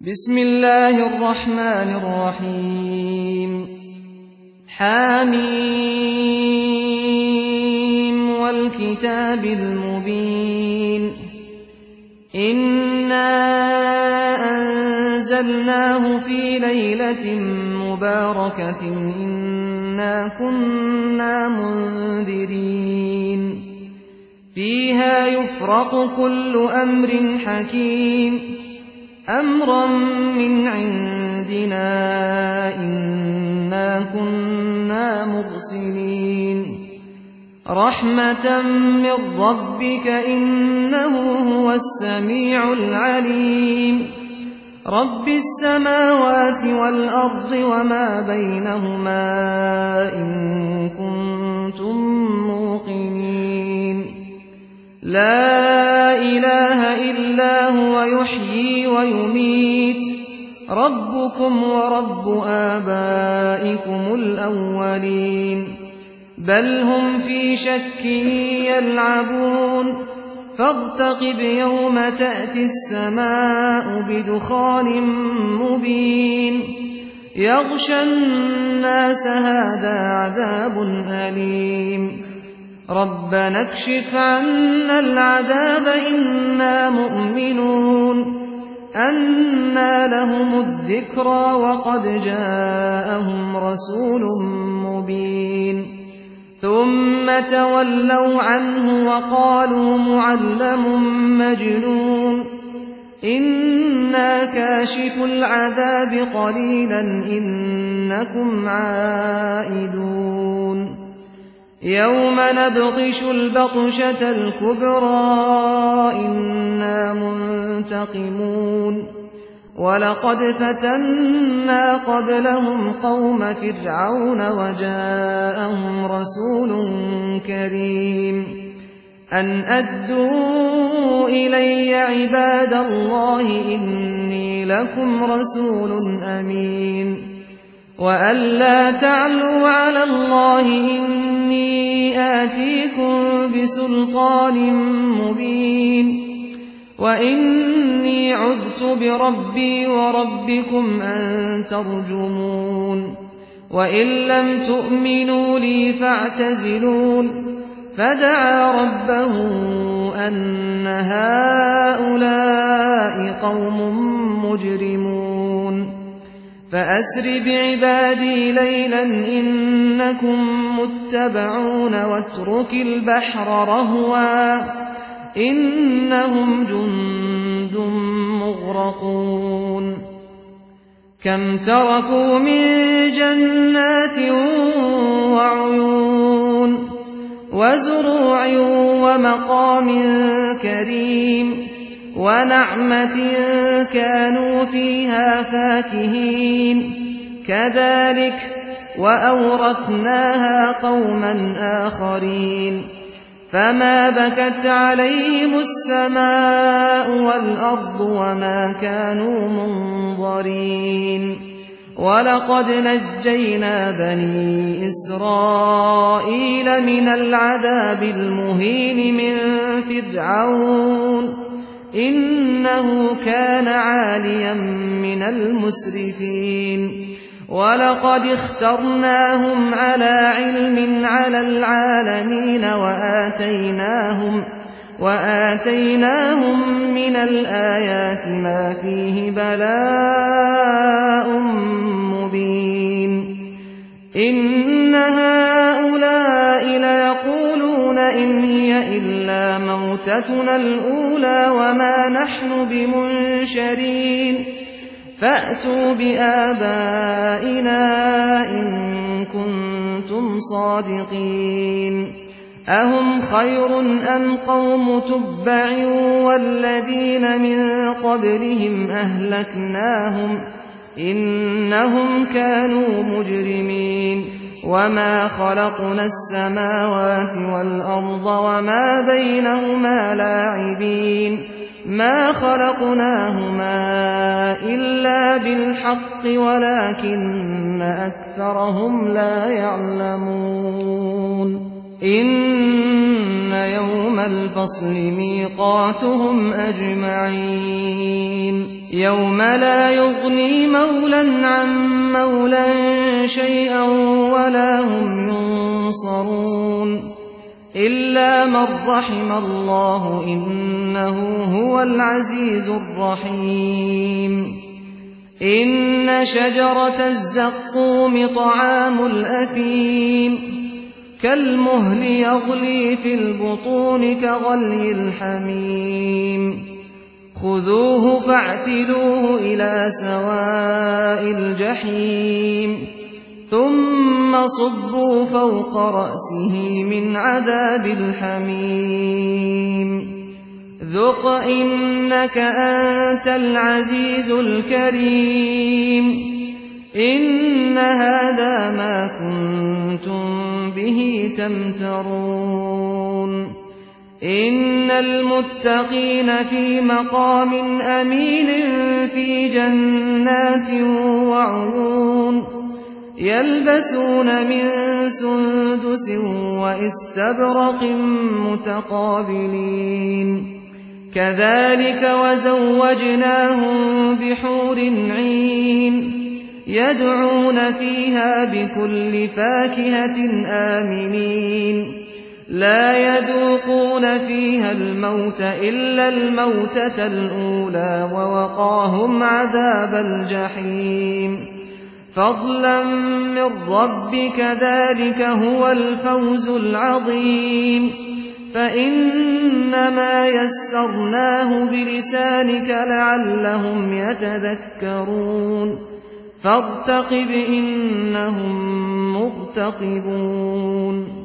بسم الله الرحمن الرحيم حميم والكتاب المبين إنا أنزلناه في ليلة مباركة إنا كنا منذرين فيها يفرق كل أمر حكيم أمرا من عندنا إنا كنا مرسلين رحمة من ربك إنه هو السميع العليم رب السماوات والأرض وما بينهما إن كنتم موقنين لا إله إلا هو يحيي ويميت ربكم ورب آبائكم الأولين بل هم في شك يلعبون فارتقب يوم تأتي السماء بدخان مبين يغشى الناس هذا عذاب أليم ربنا اكشف عنا العذاب إنا مؤمنون أنى لهم الذكرى وقد جاءهم رسول مبين ثم تولوا عنه وقالوا معلم مجنون إنا كاشف العذاب قليلا إنكم عائدون يوم نبطش البطشة الكبرى إنا منتقمون ولقد فتنا قبلهم قوم فرعون وجاءهم رسول كريم أن أدوا إلي عباد الله إني لكم رسول أمين وأن لا تعلوا على الله إني آتيكم بسلطان مبين وإني عذت بربي وربكم أن ترجمون وإن لم تؤمنوا لي فاعتزلون فدعا ربه أن هؤلاء قوم مجرمون فأسر بعبادي ليلا إنكم متبعون واترك البحر رهوا إنهم جند مغرقون كم تركوا من جنات وعيون وزروع ومقام كريم ونعمة كانوا فيها فاكهين كذلك وأورثناها قوما آخرين فما بكت عليهم السماء والأرض وما كانوا منظرين ولقد نجينا بني إسرائيل من العذاب المهين من فرعون إنه كان عاليا من المسرفين ولقد اخترناهم على علم على العالمين وآتيناهم من الآيات ما فيه بلاء مبين إن هؤلاء ليقولون إن هي إلا موتتنا الأولى وما نحن بمنشرين فأتوا بآبائنا إن كنتم صادقين أهم خير أم قوم تبع والذين من قبلهم أهلكناهم إنهم كانوا مجرمين وما خلقنا السماوات والأرض وما بينهما لاعبين ما خلقناهما إلا بالحق ولكن أكثرهم لا يعلمون إن يوم الفصل ميقاتهم أجمعين يوم لا يغني مولى عن مولى شيئا ولا هم ينصرون إلا من رحم الله إنه هو العزيز الرحيم إن شجرة الزقوم طعام الأثيم كالمهل يغلي في البطون كغلي الحميم خذوه فاعتلوه إلى سواء الجحيم ثم صبوا فوق رأسه من عذاب الحميم ذق إنك أنت العزيز الكريم إن هذا ما كنتم به تمترون إن المتقين في مقام أمين في جنات وعيون يلبسون من سندس واستبرق متقابلين كذلك وزوجناهم بحور عين يدعون فيها بكل فاكهة آمنين لا يذوقون فيها الموت إلا الموتة الأولى ووقاهم عذاب الجحيم فضلا من ربك ذلك هو الفوز العظيم فإنما يسرناه بلسانك لعلهم يتذكرون فارتقب إنهم مرتقبون